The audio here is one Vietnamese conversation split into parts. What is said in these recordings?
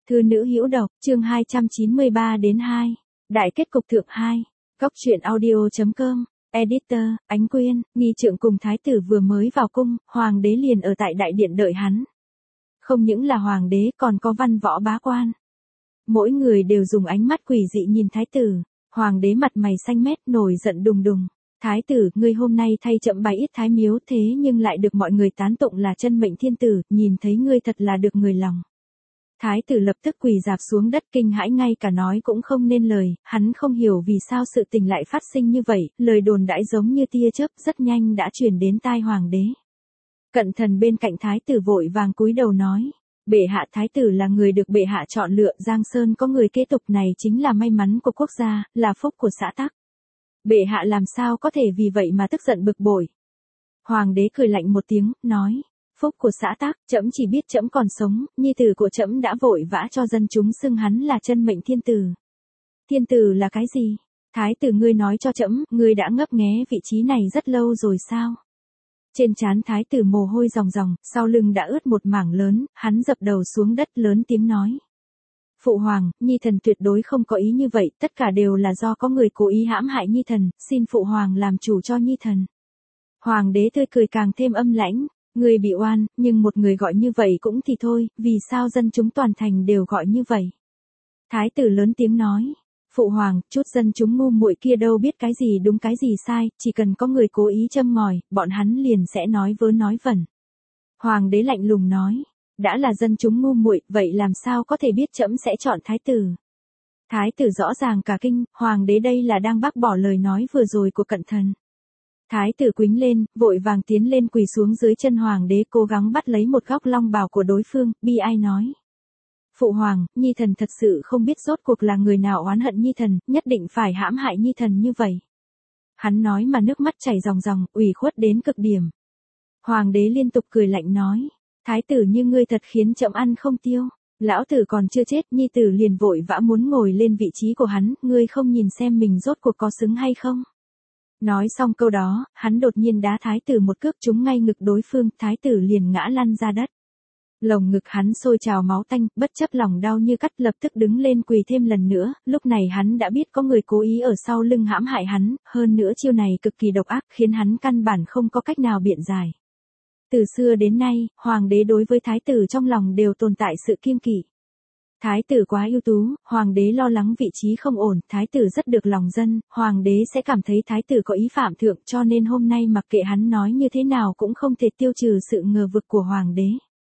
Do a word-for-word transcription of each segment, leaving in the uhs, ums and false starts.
Thư nữ hữu độc, chương hai trăm chín mươi ba đến hai. Đại kết cục thượng hai. Góc truyện audio.com. Editor, Ánh Quyên, nghi trượng cùng thái tử vừa mới vào cung, hoàng đế liền ở tại đại điện đợi hắn. Không những là hoàng đế còn có văn võ bá quan. Mỗi người đều dùng ánh mắt quỷ dị nhìn thái tử. Hoàng đế mặt mày xanh mét nổi giận đùng đùng. Thái tử, ngươi hôm nay thay chậm bài ít thái miếu thế nhưng lại được mọi người tán tụng là chân mệnh thiên tử, nhìn thấy ngươi thật là được người lòng. Thái tử lập tức quỳ rạp xuống đất kinh hãi ngay cả nói cũng không nên lời, hắn không hiểu vì sao sự tình lại phát sinh như vậy, lời đồn đãi giống như tia chớp rất nhanh đã truyền đến tai hoàng đế. Cận thần bên cạnh thái tử vội vàng cúi đầu nói, bệ hạ thái tử là người được bệ hạ chọn lựa, Giang Sơn có người kế tục này chính là may mắn của quốc gia, là phúc của xã tắc. Bệ hạ làm sao có thể vì vậy mà tức giận bực bội. Hoàng đế cười lạnh một tiếng, nói, phúc của xã tắc, trẫm chỉ biết trẫm còn sống, nhi tử của trẫm đã vội vã cho dân chúng xưng hắn là chân mệnh thiên tử. Thiên tử là cái gì? Thái tử ngươi nói cho trẫm, ngươi đã ngấp nghé vị trí này rất lâu rồi sao? Trên trán thái tử mồ hôi ròng ròng, sau lưng đã ướt một mảng lớn, hắn dập đầu xuống đất lớn tiếng nói. Phụ hoàng, nhi thần tuyệt đối không có ý như vậy, tất cả đều là do có người cố ý hãm hại nhi thần, xin phụ hoàng làm chủ cho nhi thần. Hoàng đế tươi cười càng thêm âm lãnh, người bị oan, nhưng một người gọi như vậy cũng thì thôi, vì sao dân chúng toàn thành đều gọi như vậy? Thái tử lớn tiếng nói, phụ hoàng, chút dân chúng ngu muội kia đâu biết cái gì đúng cái gì sai, chỉ cần có người cố ý châm ngòi, bọn hắn liền sẽ nói vớ nói vẩn. Hoàng đế lạnh lùng nói, đã là dân chúng ngu muội, vậy làm sao có thể biết trẫm sẽ chọn thái tử? Thái tử rõ ràng cả kinh, hoàng đế đây là đang bác bỏ lời nói vừa rồi của cận thần. Thái tử quýnh lên, vội vàng tiến lên quỳ xuống dưới chân hoàng đế cố gắng bắt lấy một góc long bào của đối phương, bi ai nói. Phụ hoàng, nhi thần thật sự không biết rốt cuộc là người nào oán hận nhi thần, nhất định phải hãm hại nhi thần như vậy. Hắn nói mà nước mắt chảy ròng ròng, ủy khuất đến cực điểm. Hoàng đế liên tục cười lạnh nói, thái tử như ngươi thật khiến trẫm ăn không tiêu. Lão tử còn chưa chết, nhi tử liền vội vã muốn ngồi lên vị trí của hắn, ngươi không nhìn xem mình rốt cuộc có xứng hay không? Nói xong câu đó, hắn đột nhiên đá thái tử một cước trúng ngay ngực đối phương, thái tử liền ngã lăn ra đất. Lồng ngực hắn sôi trào máu tanh, bất chấp lòng đau như cắt lập tức đứng lên quỳ thêm lần nữa, lúc này hắn đã biết có người cố ý ở sau lưng hãm hại hắn, hơn nữa chiêu này cực kỳ độc ác khiến hắn căn bản không có cách nào biện giải. Từ xưa đến nay, hoàng đế đối với thái tử trong lòng đều tồn tại sự kiêng kỵ. Thái tử quá ưu tú, hoàng đế lo lắng vị trí không ổn, thái tử rất được lòng dân, hoàng đế sẽ cảm thấy thái tử có ý phạm thượng cho nên hôm nay mặc kệ hắn nói như thế nào cũng không thể tiêu trừ sự ngờ vực của hoàng đế.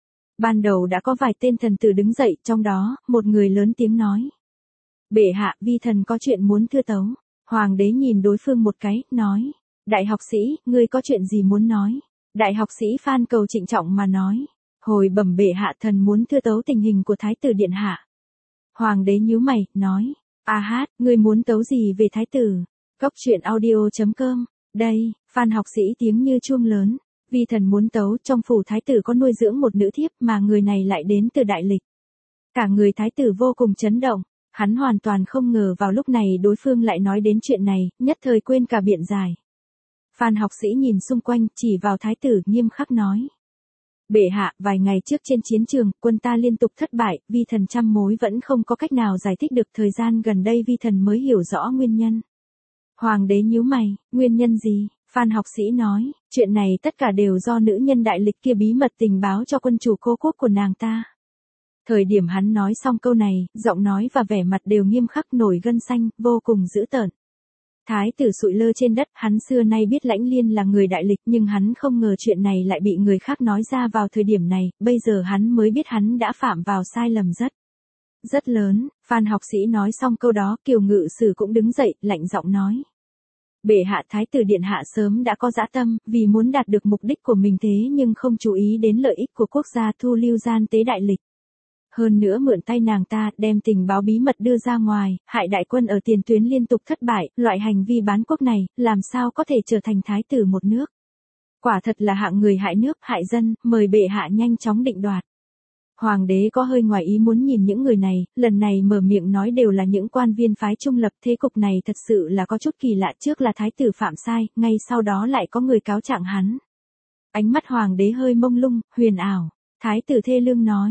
Ban đầu đã có vài tên thần tử đứng dậy, trong đó, một người lớn tiếng nói. Bệ hạ, vi thần có chuyện muốn thưa tấu. Hoàng đế nhìn đối phương một cái, nói. Đại học sĩ, ngươi có chuyện gì muốn nói? Đại học sĩ Phan Cầu trịnh trọng mà nói. Hồi bẩm bệ hạ, thần muốn thưa tấu tình hình của thái tử điện hạ. Hoàng đế nhíu mày, nói. A hát, ngươi muốn tấu gì về thái tử? Góc truyện audio.com. Đây, Phan học sĩ tiếng như chuông lớn. Vi thần muốn tấu, trong phủ thái tử có nuôi dưỡng một nữ thiếp mà người này lại đến từ đại lịch. Cả người thái tử vô cùng chấn động, hắn hoàn toàn không ngờ vào lúc này đối phương lại nói đến chuyện này, nhất thời quên cả biện giải. Phan học sĩ nhìn xung quanh, chỉ vào thái tử nghiêm khắc nói. Bệ hạ, vài ngày trước trên chiến trường, quân ta liên tục thất bại, vi thần trăm mối vẫn không có cách nào giải thích được, thời gian gần đây vi thần mới hiểu rõ nguyên nhân. Hoàng đế nhíu mày, nguyên nhân gì? Phan học sĩ nói, chuyện này tất cả đều do nữ nhân đại lịch kia bí mật tình báo cho quân chủ cô quốc của nàng ta. Thời điểm hắn nói xong câu này, giọng nói và vẻ mặt đều nghiêm khắc nổi gân xanh, vô cùng dữ tợn. Thái tử sụi lơ trên đất, hắn xưa nay biết Lãnh Liên là người đại lịch nhưng hắn không ngờ chuyện này lại bị người khác nói ra vào thời điểm này, bây giờ hắn mới biết hắn đã phạm vào sai lầm rất, rất lớn. Phan học sĩ nói xong câu đó, Kiều Ngự Sử cũng đứng dậy, lạnh giọng nói. Bệ hạ thái tử điện hạ sớm đã có dã tâm, vì muốn đạt được mục đích của mình thế nhưng không chú ý đến lợi ích của quốc gia thu lưu gian tế đại lịch. Hơn nữa mượn tay nàng ta, đem tình báo bí mật đưa ra ngoài, hại đại quân ở tiền tuyến liên tục thất bại, loại hành vi bán quốc này, làm sao có thể trở thành thái tử một nước. Quả thật là hạng người hại nước, hại dân, mời bệ hạ nhanh chóng định đoạt. Hoàng đế có hơi ngoài ý muốn nhìn những người này, lần này mở miệng nói đều là những quan viên phái trung lập, thế cục này thật sự là có chút kỳ lạ, trước là thái tử phạm sai, ngay sau đó lại có người cáo trạng hắn. Ánh mắt hoàng đế hơi mông lung, huyền ảo, thái tử thê lương nói,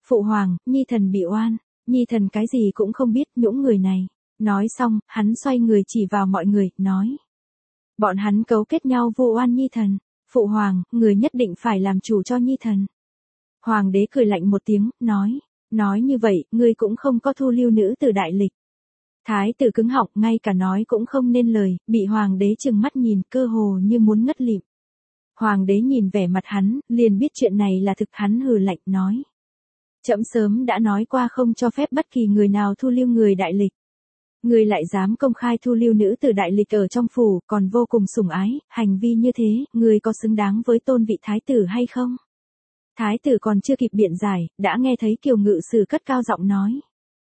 Phụ hoàng, nhi thần bị oan, nhi thần cái gì cũng không biết, nhũng người này. Nói xong, hắn xoay người chỉ vào mọi người, nói. Bọn hắn cấu kết nhau vu oan nhi thần. Phụ hoàng, người nhất định phải làm chủ cho nhi thần. Hoàng đế cười lạnh một tiếng, nói. Nói như vậy, ngươi cũng không có thu lưu nữ tử đại lịch. Thái tử cứng họng, ngay cả nói cũng không nên lời, bị hoàng đế trừng mắt nhìn, cơ hồ như muốn ngất lịm. Hoàng đế nhìn vẻ mặt hắn, liền biết chuyện này là thực, hắn hừ lạnh nói. Trẫm sớm đã nói qua không cho phép bất kỳ người nào thu lưu người đại lịch. Ngươi lại dám công khai thu lưu nữ tử đại lịch ở trong phủ, còn vô cùng sủng ái, hành vi như thế, ngươi có xứng đáng với tôn vị thái tử hay không? Thái tử còn chưa kịp biện giải, đã nghe thấy Kiều Ngự Sử cất cao giọng nói.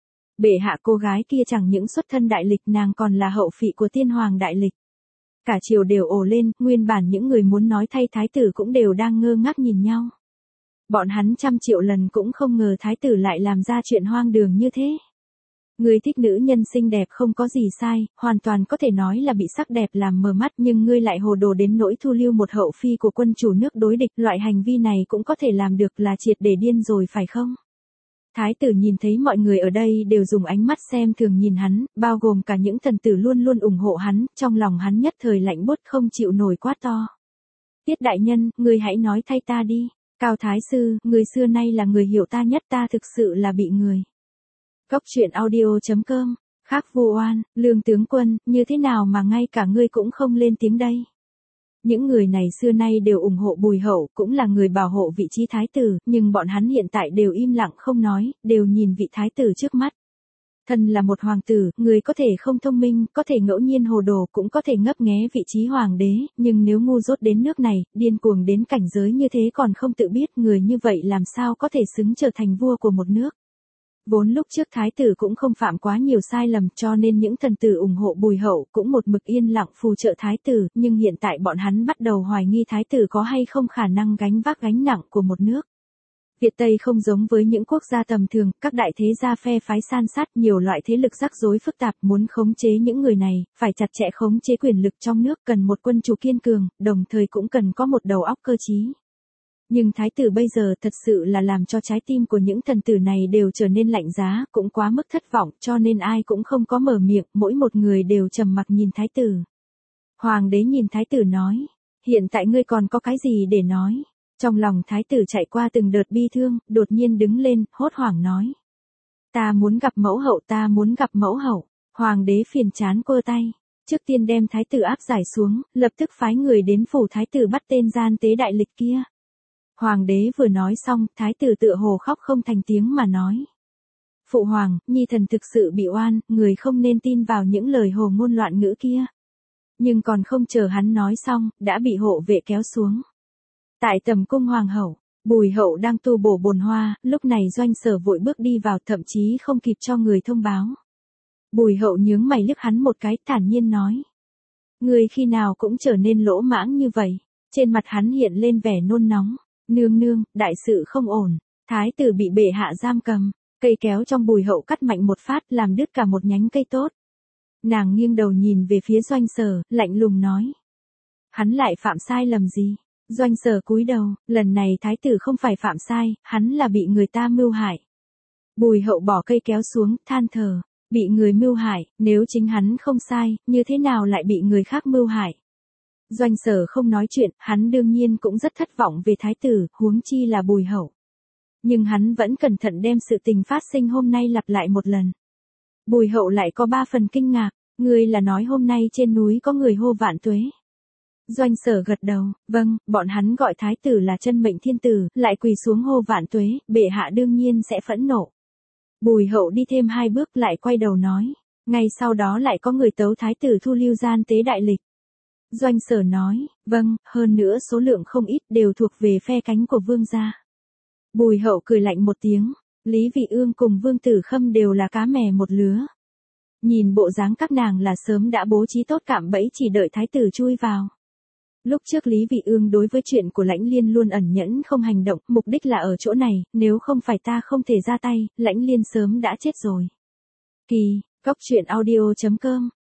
Bệ hạ, cô gái kia chẳng những xuất thân đại lịch, nàng còn là hậu phị của tiên hoàng đại lịch. Cả triều đều ồ lên, nguyên bản những người muốn nói thay thái tử cũng đều đang ngơ ngác nhìn nhau. Bọn hắn trăm triệu lần cũng không ngờ thái tử lại làm ra chuyện hoang đường như thế. Ngươi thích nữ nhân xinh đẹp không có gì sai, hoàn toàn có thể nói là bị sắc đẹp làm mờ mắt, nhưng ngươi lại hồ đồ đến nỗi thu lưu một hậu phi của quân chủ nước đối địch, loại hành vi này cũng có thể làm được, là triệt để điên rồi phải không? Thái tử nhìn thấy mọi người ở đây đều dùng ánh mắt xem thường nhìn hắn, bao gồm cả những thần tử luôn luôn ủng hộ hắn, trong lòng hắn nhất thời lạnh buốt không chịu nổi quát to. Tiết đại nhân, ngươi hãy nói thay ta đi. Cao thái sư, người xưa nay là người hiểu ta nhất, ta thực sự là bị người. Góc truyện audio chấm com, khác vu oan, Lương tướng quân, như thế nào mà ngay cả ngươi cũng không lên tiếng đây? Những người này xưa nay đều ủng hộ Bùi Hậu, cũng là người bảo hộ vị trí thái tử, nhưng bọn hắn hiện tại đều im lặng không nói, đều nhìn vị thái tử trước mắt. Thân là một hoàng tử, người có thể không thông minh, có thể ngẫu nhiên hồ đồ, cũng có thể ngấp nghé vị trí hoàng đế, nhưng nếu ngu dốt đến nước này, điên cuồng đến cảnh giới như thế còn không tự biết, người như vậy làm sao có thể xứng trở thành vua của một nước. Vốn lúc trước thái tử cũng không phạm quá nhiều sai lầm, cho nên những thần tử ủng hộ Bùi Hậu cũng một mực yên lặng phù trợ thái tử, nhưng hiện tại bọn hắn bắt đầu hoài nghi thái tử có hay không khả năng gánh vác gánh nặng của một nước. Việt Tây không giống với những quốc gia tầm thường, các đại thế gia phe phái san sát, nhiều loại thế lực rắc rối phức tạp, muốn khống chế những người này, phải chặt chẽ khống chế quyền lực trong nước, cần một quân chủ kiên cường, đồng thời cũng cần có một đầu óc cơ trí. Nhưng thái tử bây giờ thật sự là làm cho trái tim của những thần tử này đều trở nên lạnh giá, cũng quá mức thất vọng, cho nên ai cũng không có mở miệng, mỗi một người đều trầm mặc nhìn thái tử. Hoàng đế nhìn thái tử nói, hiện tại ngươi còn có cái gì để nói? Trong lòng thái tử chạy qua từng đợt bi thương, đột nhiên đứng lên, hốt hoảng nói. Ta muốn gặp mẫu hậu, ta muốn gặp mẫu hậu. Hoàng đế phiền chán quơ tay. Trước tiên đem thái tử áp giải xuống, lập tức phái người đến phủ thái tử bắt tên gian tế đại lịch kia. Hoàng đế vừa nói xong, thái tử tựa hồ khóc không thành tiếng mà nói. Phụ hoàng, nhi thần thực sự bị oan, người không nên tin vào những lời hồ ngôn loạn ngữ kia. Nhưng còn không chờ hắn nói xong, đã bị hộ vệ kéo xuống. Tại tầm cung hoàng hậu, Bùi Hậu đang tu bổ bồn hoa, lúc này Doanh Sở vội bước đi vào, thậm chí không kịp cho người thông báo. Bùi Hậu nhướng mày liếc hắn một cái, thản nhiên nói. Người khi nào cũng trở nên lỗ mãng như vậy. Trên mặt hắn hiện lên vẻ nôn nóng. Nương nương, đại sự không ổn. Thái tử bị bệ hạ giam cầm. Cây kéo trong Bùi Hậu cắt mạnh một phát, làm đứt cả một nhánh cây tốt. Nàng nghiêng đầu nhìn về phía Doanh Sở, lạnh lùng nói. Hắn lại phạm sai lầm gì? Doanh Sở cúi đầu, lần này thái tử không phải phạm sai, hắn là bị người ta mưu hại. Bùi Hậu bỏ cây kéo xuống, than thở, bị người mưu hại, nếu chính hắn không sai, như thế nào lại bị người khác mưu hại? Doanh Sở không nói chuyện, hắn đương nhiên cũng rất thất vọng về thái tử, huống chi là Bùi Hậu. Nhưng hắn vẫn cẩn thận đem sự tình phát sinh hôm nay lặp lại một lần. Bùi Hậu lại có ba phần kinh ngạc, ngươi là nói hôm nay trên núi có người hô vạn tuế. Doanh Sở gật đầu, vâng, bọn hắn gọi thái tử là chân mệnh thiên tử, lại quỳ xuống hô vạn tuế, bệ hạ đương nhiên sẽ phẫn nộ. Bùi Hậu đi thêm hai bước lại quay đầu nói, ngay sau đó lại có người tấu thái tử thu lưu gian tế đại lịch. Doanh Sở nói, vâng, hơn nữa số lượng không ít đều thuộc về phe cánh của vương gia. Bùi Hậu cười lạnh một tiếng, Lý Vị Ương cùng Vương Tử Khâm đều là cá mè một lứa. Nhìn bộ dáng các nàng là sớm đã bố trí tốt cạm bẫy chỉ đợi thái tử chui vào. Lúc trước Lý Vị Ương đối với chuyện của Lãnh Liên luôn ẩn nhẫn không hành động, mục đích là ở chỗ này, nếu không phải ta không thể ra tay, Lãnh Liên sớm đã chết rồi. Kỳ, góc truyện audio chấm com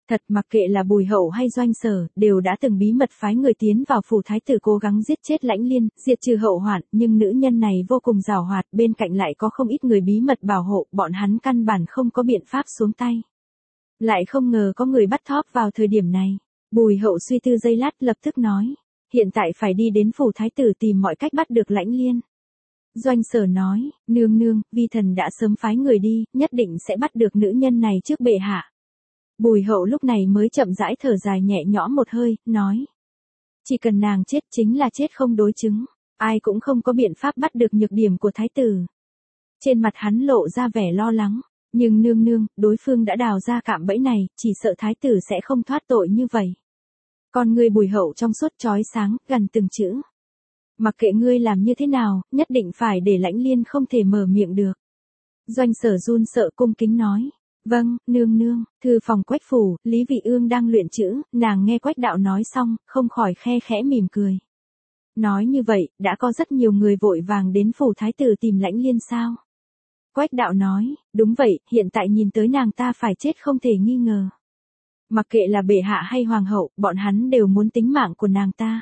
Thật mặc kệ là Bùi Hậu hay Doanh Sở, đều đã từng bí mật phái người tiến vào phủ thái tử cố gắng giết chết Lãnh Liên, diệt trừ hậu hoạn, nhưng nữ nhân này vô cùng giàu hoạt, bên cạnh lại có không ít người bí mật bảo hộ, bọn hắn căn bản không có biện pháp xuống tay. Lại không ngờ có người bắt thóp vào thời điểm này. Bùi Hậu suy tư giây lát lập tức nói, hiện tại phải đi đến phủ thái tử tìm mọi cách bắt được Lãnh Liên. Doanh Sở nói, nương nương, vi thần đã sớm phái người đi, nhất định sẽ bắt được nữ nhân này trước bệ hạ. Bùi Hậu lúc này mới chậm rãi thở dài nhẹ nhõm một hơi, nói. Chỉ cần nàng chết chính là chết không đối chứng, ai cũng không có biện pháp bắt được nhược điểm của thái tử. Trên mặt hắn lộ ra vẻ lo lắng, nhưng nương nương, đối phương đã đào ra cạm bẫy này, chỉ sợ thái tử sẽ không thoát tội như vậy. Còn người Bùi Hậu trong suốt chói sáng, gần từng chữ. Mặc kệ ngươi làm như thế nào, nhất định phải để Lãnh Liên không thể mở miệng được. Doanh Sở run sợ cung kính nói. Vâng, nương nương, thư phòng Quách phủ, Lý Vị Ương đang luyện chữ, nàng nghe Quách đạo nói xong, không khỏi khe khẽ mỉm cười. Nói như vậy, đã có rất nhiều người vội vàng đến phủ thái tử tìm Lãnh Liên sao? Quách đạo nói, đúng vậy, hiện tại nhìn tới nàng ta phải chết không thể nghi ngờ. Mặc kệ là bệ hạ hay hoàng hậu, bọn hắn đều muốn tính mạng của nàng ta.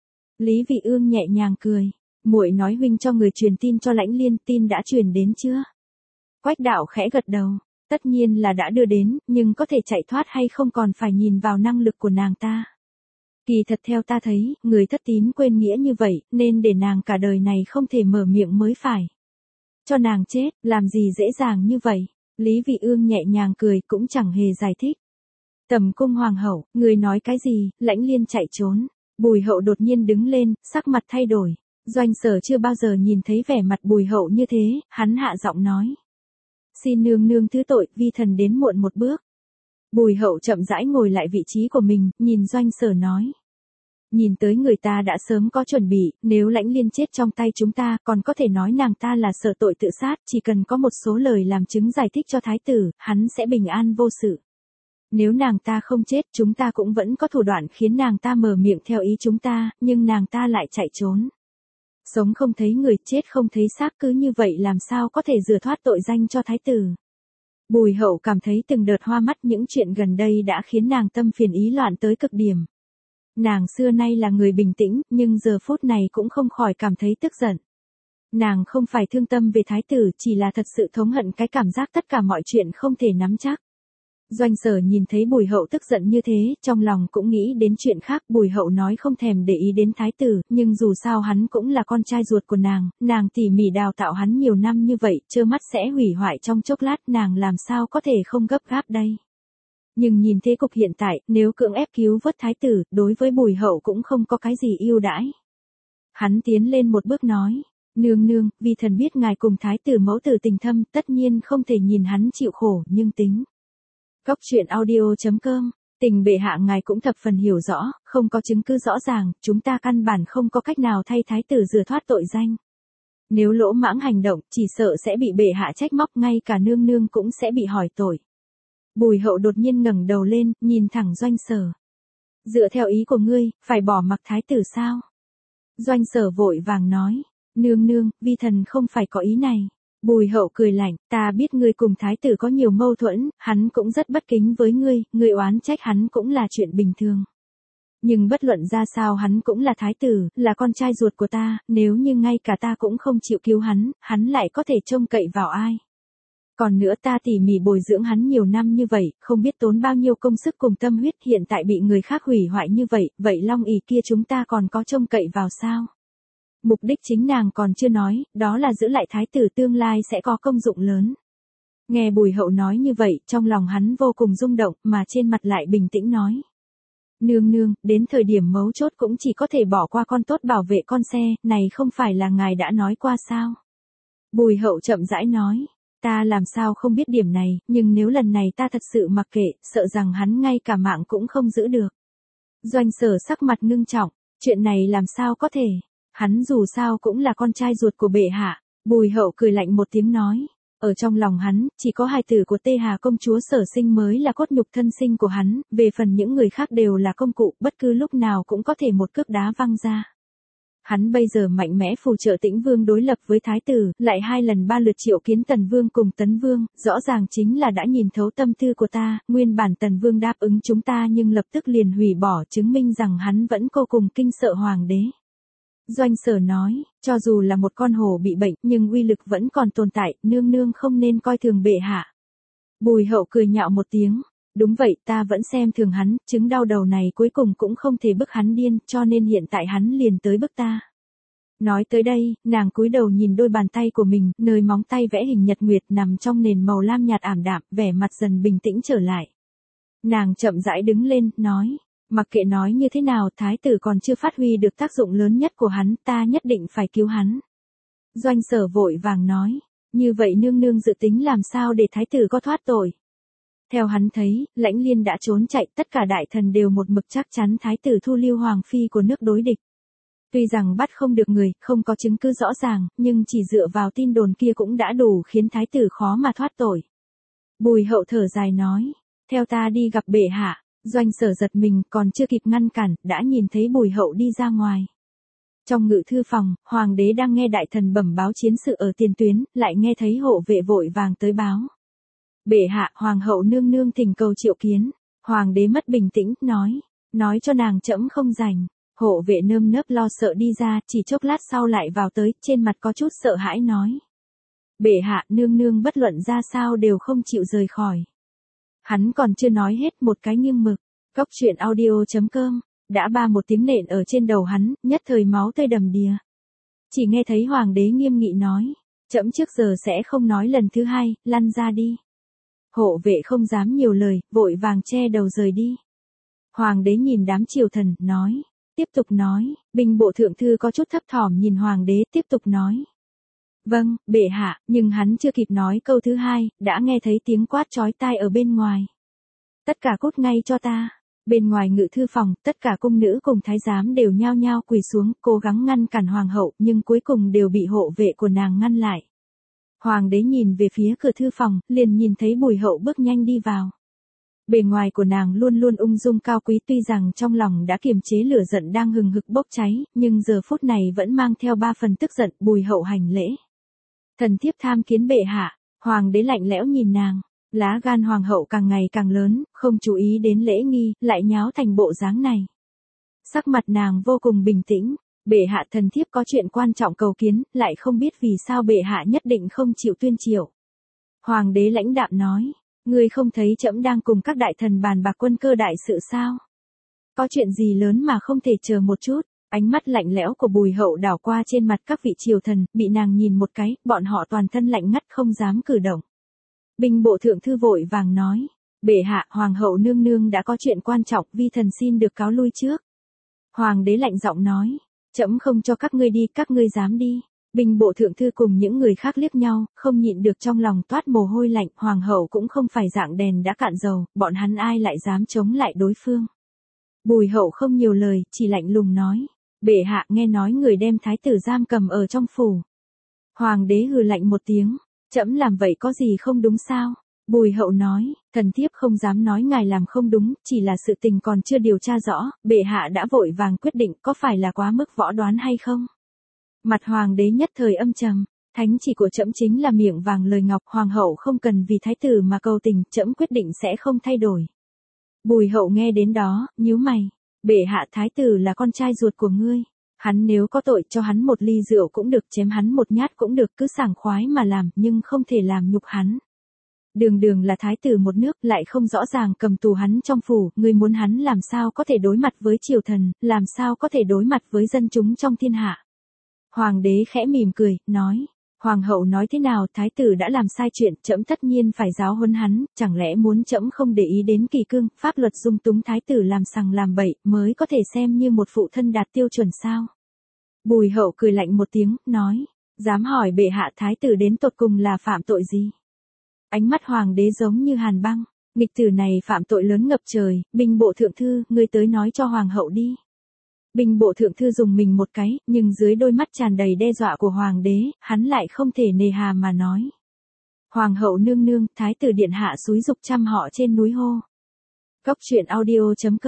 Lý Vị Ương nhẹ nhàng cười, muội nói huynh cho người truyền tin cho Lãnh Liên, tin đã truyền đến chưa? Quách đạo khẽ gật đầu. Tất nhiên là đã đưa đến, nhưng có thể chạy thoát hay không còn phải nhìn vào năng lực của nàng ta. Kỳ thật theo ta thấy, người thất tín quên nghĩa như vậy, nên để nàng cả đời này không thể mở miệng mới phải. Cho nàng chết, làm gì dễ dàng như vậy. Lý Vị Ương nhẹ nhàng cười cũng chẳng hề giải thích. Tầm cung hoàng hậu, người nói cái gì, Lãnh Liên chạy trốn. Bùi Hậu đột nhiên đứng lên, sắc mặt thay đổi. Doanh Sở chưa bao giờ nhìn thấy vẻ mặt Bùi Hậu như thế, hắn hạ giọng nói. Xin nương nương thứ tội, vi thần đến muộn một bước. Bùi Hậu chậm rãi ngồi lại vị trí của mình, nhìn Doanh Sở nói. Nhìn tới người ta đã sớm có chuẩn bị, nếu Lãnh Liên chết trong tay chúng ta, còn có thể nói nàng ta là sợ tội tự sát, chỉ cần có một số lời làm chứng giải thích cho thái tử, hắn sẽ bình an vô sự. Nếu nàng ta không chết, chúng ta cũng vẫn có thủ đoạn khiến nàng ta mở miệng theo ý chúng ta, nhưng nàng ta lại chạy trốn. Sống không thấy người, chết không thấy xác, cứ như vậy làm sao có thể rửa thoát tội danh cho thái tử. Bùi Hậu cảm thấy từng đợt hoa mắt, những chuyện gần đây đã khiến nàng tâm phiền ý loạn tới cực điểm. Nàng xưa nay là người bình tĩnh, nhưng giờ phút này cũng không khỏi cảm thấy tức giận. Nàng không phải thương tâm về thái tử, chỉ là thật sự thống hận cái cảm giác tất cả mọi chuyện không thể nắm chắc. Doanh Sở nhìn thấy Bùi Hậu tức giận như thế, trong lòng cũng nghĩ đến chuyện khác. Bùi Hậu nói không thèm để ý đến thái tử, nhưng dù sao hắn cũng là con trai ruột của nàng, nàng tỉ mỉ đào tạo hắn nhiều năm như vậy, trơ mắt sẽ hủy hoại trong chốc lát, nàng làm sao có thể không gấp gáp đây. Nhưng nhìn thế cục hiện tại, nếu cưỡng ép cứu vớt thái tử, đối với Bùi Hậu cũng không có cái gì ưu đãi. Hắn tiến lên một bước nói, nương nương, vì thần biết ngài cùng thái tử mẫu tử tình thâm, tất nhiên không thể nhìn hắn chịu khổ, nhưng tính. Góc truyện audio chấm com, tình bệ hạ ngài cũng thập phần hiểu rõ, không có chứng cứ rõ ràng, chúng ta căn bản không có cách nào thay thái tử rửa thoát tội danh. Nếu lỗ mãng hành động, chỉ sợ sẽ bị bệ hạ trách móc, ngay cả nương nương cũng sẽ bị hỏi tội. Bùi Hậu đột nhiên ngẩng đầu lên, nhìn thẳng Doanh Sở. Dựa theo ý của ngươi, phải bỏ mặc thái tử sao? Doanh Sở vội vàng nói, nương nương, vi thần không phải có ý này. Bùi Hậu cười lạnh, ta biết ngươi cùng thái tử có nhiều mâu thuẫn, hắn cũng rất bất kính với ngươi, ngươi oán trách hắn cũng là chuyện bình thường. Nhưng bất luận ra sao hắn cũng là thái tử, là con trai ruột của ta, nếu như ngay cả ta cũng không chịu cứu hắn, hắn lại có thể trông cậy vào ai. Còn nữa ta tỉ mỉ bồi dưỡng hắn nhiều năm như vậy, không biết tốn bao nhiêu công sức cùng tâm huyết, hiện tại bị người khác hủy hoại như vậy, vậy Long ỷ kia chúng ta còn có trông cậy vào sao? Mục đích chính nàng còn chưa nói, đó là giữ lại thái tử, tương lai sẽ có công dụng lớn. Nghe Bùi Hậu nói như vậy, trong lòng hắn vô cùng rung động, mà trên mặt lại bình tĩnh nói. Nương nương, đến thời điểm mấu chốt cũng chỉ có thể bỏ qua con tốt bảo vệ con xe, này không phải là ngài đã nói qua sao? Bùi Hậu chậm rãi nói. Ta làm sao không biết điểm này, nhưng nếu lần này ta thật sự mặc kệ, sợ rằng hắn ngay cả mạng cũng không giữ được. Doanh Sở sắc mặt ngưng trọng, chuyện này làm sao có thể, hắn dù sao cũng là con trai ruột của bệ hạ. Bùi Hậu cười lạnh một tiếng nói, ở trong lòng hắn, chỉ có hài tử của Tê Hà công chúa Sở Sinh mới là cốt nhục thân sinh của hắn, về phần những người khác đều là công cụ, bất cứ lúc nào cũng có thể một cước đá văng ra. Hắn bây giờ mạnh mẽ phù trợ Tĩnh Vương đối lập với thái tử, lại hai lần ba lượt triệu kiến Tần Vương cùng Tấn Vương, rõ ràng chính là đã nhìn thấu tâm tư của ta, nguyên bản Tần Vương đáp ứng chúng ta nhưng lập tức liền hủy bỏ, chứng minh rằng hắn vẫn vô cùng kinh sợ hoàng đế. Doanh Sở nói, cho dù là một con hổ bị bệnh nhưng uy lực vẫn còn tồn tại, nương nương không nên coi thường bệ hạ. Bùi Hậu cười nhạo một tiếng. Đúng vậy, ta vẫn xem thường hắn, chứng đau đầu này cuối cùng cũng không thể bức hắn điên, cho nên hiện tại hắn liền tới bức ta. Nói tới đây, nàng cúi đầu nhìn đôi bàn tay của mình, nơi móng tay vẽ hình nhật nguyệt nằm trong nền màu lam nhạt ảm đạm, vẻ mặt dần bình tĩnh trở lại. Nàng chậm rãi đứng lên, nói, mặc kệ nói như thế nào, thái tử còn chưa phát huy được tác dụng lớn nhất của hắn, ta nhất định phải cứu hắn. Doanh Sở vội vàng nói, như vậy nương nương dự tính làm sao để thái tử có thoát tội. Theo hắn thấy, Lãnh Liên đã trốn chạy, tất cả đại thần đều một mực chắc chắn thái tử thu lưu hoàng phi của nước đối địch. Tuy rằng bắt không được người, không có chứng cứ rõ ràng, nhưng chỉ dựa vào tin đồn kia cũng đã đủ khiến thái tử khó mà thoát tội. Bùi Hậu thở dài nói, theo ta đi gặp bệ hạ. Doanh Sở giật mình, còn chưa kịp ngăn cản, đã nhìn thấy Bùi Hậu đi ra ngoài. Trong ngự thư phòng, hoàng đế đang nghe đại thần bẩm báo chiến sự ở tiền tuyến, lại nghe thấy hộ vệ vội vàng tới báo. Bệ hạ, hoàng hậu nương nương thỉnh cầu triệu kiến. Hoàng đế mất bình tĩnh, nói, nói cho nàng trẫm không rảnh. Hộ vệ nơm nớp lo sợ đi ra, chỉ chốc lát sau lại vào tới, trên mặt có chút sợ hãi nói. Bệ hạ, nương nương bất luận ra sao đều không chịu rời khỏi. Hắn còn chưa nói hết một cái nghiêng mực. Cốc truyện audio chấm com, đã ba một tiếng nện ở trên đầu hắn, nhất thời máu tươi đầm đìa. Chỉ nghe thấy hoàng đế nghiêm nghị nói, trẫm trước giờ sẽ không nói lần thứ hai, lăn ra đi. Hộ vệ không dám nhiều lời, vội vàng che đầu rời đi. Hoàng đế nhìn đám triều thần, nói, tiếp tục nói, binh bộ thượng thư có chút thấp thỏm nhìn hoàng đế, tiếp tục nói. Vâng, bệ hạ, nhưng hắn chưa kịp nói câu thứ hai, đã nghe thấy tiếng quát chói tai ở bên ngoài. Tất cả cút ngay cho ta. Bên ngoài ngự thư phòng, tất cả cung nữ cùng thái giám đều nhao nhao quỳ xuống, cố gắng ngăn cản hoàng hậu, nhưng cuối cùng đều bị hộ vệ của nàng ngăn lại. Hoàng đế nhìn về phía cửa thư phòng, liền nhìn thấy Bùi Hậu bước nhanh đi vào. Bề ngoài của nàng luôn luôn ung dung cao quý, tuy rằng trong lòng đã kiềm chế lửa giận đang hừng hực bốc cháy, nhưng giờ phút này vẫn mang theo ba phần tức giận. Bùi Hậu hành lễ. Thần thiếp tham kiến bệ hạ. Hoàng đế lạnh lẽo nhìn nàng. Lá gan hoàng hậu càng ngày càng lớn, không chú ý đến lễ nghi, lại nháo thành bộ dáng này. Sắc mặt nàng vô cùng bình tĩnh. Bệ hạ, thần thiếp có chuyện quan trọng cầu kiến, lại không biết vì sao bệ hạ nhất định không chịu tuyên triệu. Hoàng đế lãnh đạm nói, ngươi không thấy trẫm đang cùng các đại thần bàn bạc quân cơ đại sự sao? Có chuyện gì lớn mà không thể chờ một chút? Ánh mắt lạnh lẽo của Bùi Hậu đảo qua trên mặt các vị triều thần, bị nàng nhìn một cái, bọn họ toàn thân lạnh ngắt không dám cử động. Binh bộ thượng thư vội vàng nói, bệ hạ, hoàng hậu nương nương đã có chuyện quan trọng, vi thần xin được cáo lui trước. Hoàng đế lạnh giọng nói, trẫm không cho các ngươi đi, các ngươi dám đi. Binh bộ thượng thư cùng những người khác liếc nhau, không nhịn được trong lòng toát mồ hôi lạnh, hoàng hậu cũng không phải dạng đèn đã cạn dầu, bọn hắn ai lại dám chống lại đối phương. Bùi Hậu không nhiều lời, chỉ lạnh lùng nói, bệ hạ, nghe nói người đem thái tử giam cầm ở trong phủ. Hoàng đế hừ lạnh một tiếng, trẫm làm vậy có gì không đúng sao? Bùi Hậu nói, thần thiếp không dám nói ngài làm không đúng, chỉ là sự tình còn chưa điều tra rõ, bệ hạ đã vội vàng quyết định, có phải là quá mức võ đoán hay không? Mặt hoàng đế nhất thời âm trầm, thánh chỉ của trẫm chính là miệng vàng lời ngọc, hoàng hậu không cần vì thái tử mà cầu tình, trẫm quyết định sẽ không thay đổi. Bùi Hậu nghe đến đó, nhíu mày, bệ hạ, thái tử là con trai ruột của ngươi, hắn nếu có tội cho hắn một ly rượu cũng được, chém hắn một nhát cũng được, cứ sảng khoái mà làm, nhưng không thể làm nhục hắn. Đường đường là thái tử một nước, lại không rõ ràng cầm tù hắn trong phủ, ngươi muốn hắn làm sao có thể đối mặt với triều thần, làm sao có thể đối mặt với dân chúng trong thiên hạ. Hoàng đế khẽ mỉm cười, nói, hoàng hậu nói thế nào, thái tử đã làm sai chuyện, trẫm tất nhiên phải giáo huấn hắn, chẳng lẽ muốn trẫm không để ý đến kỳ cương, pháp luật dung túng thái tử làm sằng làm bậy, mới có thể xem như một phụ thân đạt tiêu chuẩn sao? Bùi Hậu cười lạnh một tiếng, nói, dám hỏi bệ hạ, thái tử đến tột cùng là phạm tội gì? Ánh mắt hoàng đế giống như hàn băng, nghịch tử này phạm tội lớn ngập trời, binh bộ thượng thư, ngươi tới nói cho hoàng hậu đi. Binh bộ thượng thư dùng mình một cái, nhưng dưới đôi mắt tràn đầy đe dọa của hoàng đế, hắn lại không thể nề hà mà nói. Hoàng hậu nương nương, thái tử điện hạ xúi dục trăm họ trên núi hô. Cốc truyện audio chấm com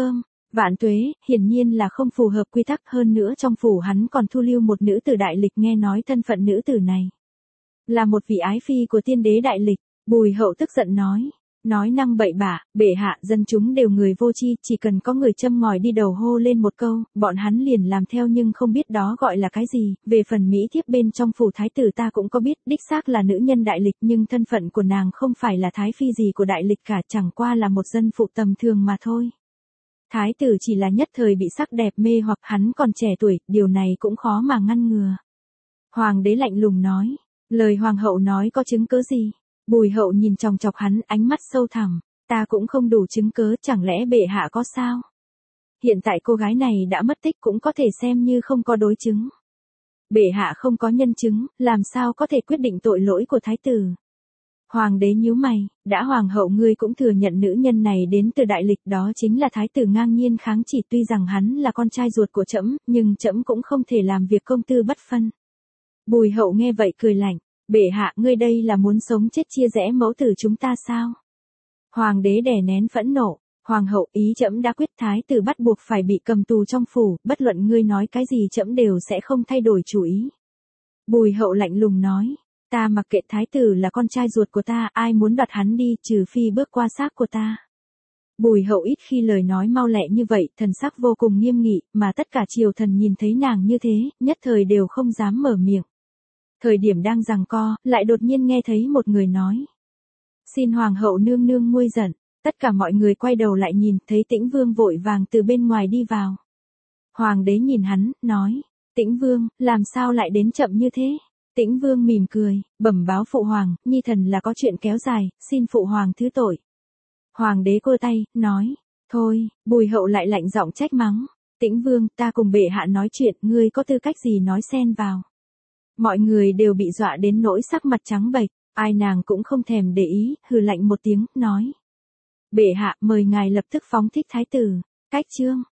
Vạn tuế, hiển nhiên là không phù hợp quy tắc, hơn nữa trong phủ hắn còn thu lưu một nữ tử đại lịch, nghe nói thân phận nữ tử này là một vị ái phi của tiên đế đại lịch. Bùi hậu tức giận nói, nói năng bậy bạ, bệ hạ, dân chúng đều người vô tri, chỉ cần có người châm ngòi đi đầu hô lên một câu, bọn hắn liền làm theo nhưng không biết đó gọi là cái gì. Về phần mỹ thiếp bên trong phủ thái tử ta cũng có biết, đích xác là nữ nhân đại lịch, nhưng thân phận của nàng không phải là thái phi gì của đại lịch cả, chẳng qua là một dân phụ tầm thường mà thôi. Thái tử chỉ là nhất thời bị sắc đẹp mê hoặc, hắn còn trẻ tuổi, điều này cũng khó mà ngăn ngừa. Hoàng đế lạnh lùng nói, lời hoàng hậu nói có chứng cứ gì? Bùi hậu nhìn chòng chọc hắn, ánh mắt sâu thẳm, ta cũng không đủ chứng cớ, chẳng lẽ bệ hạ có sao? Hiện tại cô gái này đã mất tích, cũng có thể xem như không có đối chứng. Bệ hạ không có nhân chứng, làm sao có thể quyết định tội lỗi của thái tử? Hoàng đế nhíu mày, đã hoàng hậu ngươi cũng thừa nhận nữ nhân này đến từ đại lịch, đó chính là thái tử ngang nhiên kháng chỉ, tuy rằng hắn là con trai ruột của trẫm, nhưng trẫm cũng không thể làm việc công tư bất phân. Bùi hậu nghe vậy cười lạnh, bệ hạ, ngươi đây là muốn sống chết chia rẽ mẫu tử chúng ta sao? Hoàng đế đè nén phẫn nộ, hoàng hậu, ý trẫm đã quyết, thái tử bắt buộc phải bị cầm tù trong phủ, bất luận ngươi nói cái gì trẫm đều sẽ không thay đổi chủ ý. Bùi hậu lạnh lùng nói, ta mặc kệ, thái tử là con trai ruột của ta, ai muốn đoạt hắn đi, trừ phi bước qua xác của ta. Bùi hậu ít khi lời nói mau lẹ như vậy, thần sắc vô cùng nghiêm nghị, mà tất cả triều thần nhìn thấy nàng như thế, nhất thời đều không dám mở miệng. Thời điểm đang giằng co, lại đột nhiên nghe thấy một người nói, xin hoàng hậu nương nương nguôi giận. Tất cả mọi người quay đầu lại nhìn, thấy Tĩnh Vương vội vàng từ bên ngoài đi vào. Hoàng đế nhìn hắn, nói, Tĩnh Vương, làm sao lại đến chậm như thế? Tĩnh Vương mỉm cười, bẩm báo phụ hoàng, nhi thần là có chuyện kéo dài, xin phụ hoàng thứ tội. Hoàng đế cua tay, nói, thôi. Bùi hậu lại lạnh giọng trách mắng, Tĩnh Vương, ta cùng bệ hạ nói chuyện, ngươi có tư cách gì nói xen vào? Mọi người đều bị dọa đến nỗi sắc mặt trắng bệch, ai nàng cũng không thèm để ý, hừ lạnh một tiếng, nói, bệ hạ, mời ngài lập tức phóng thích thái tử. Cách chương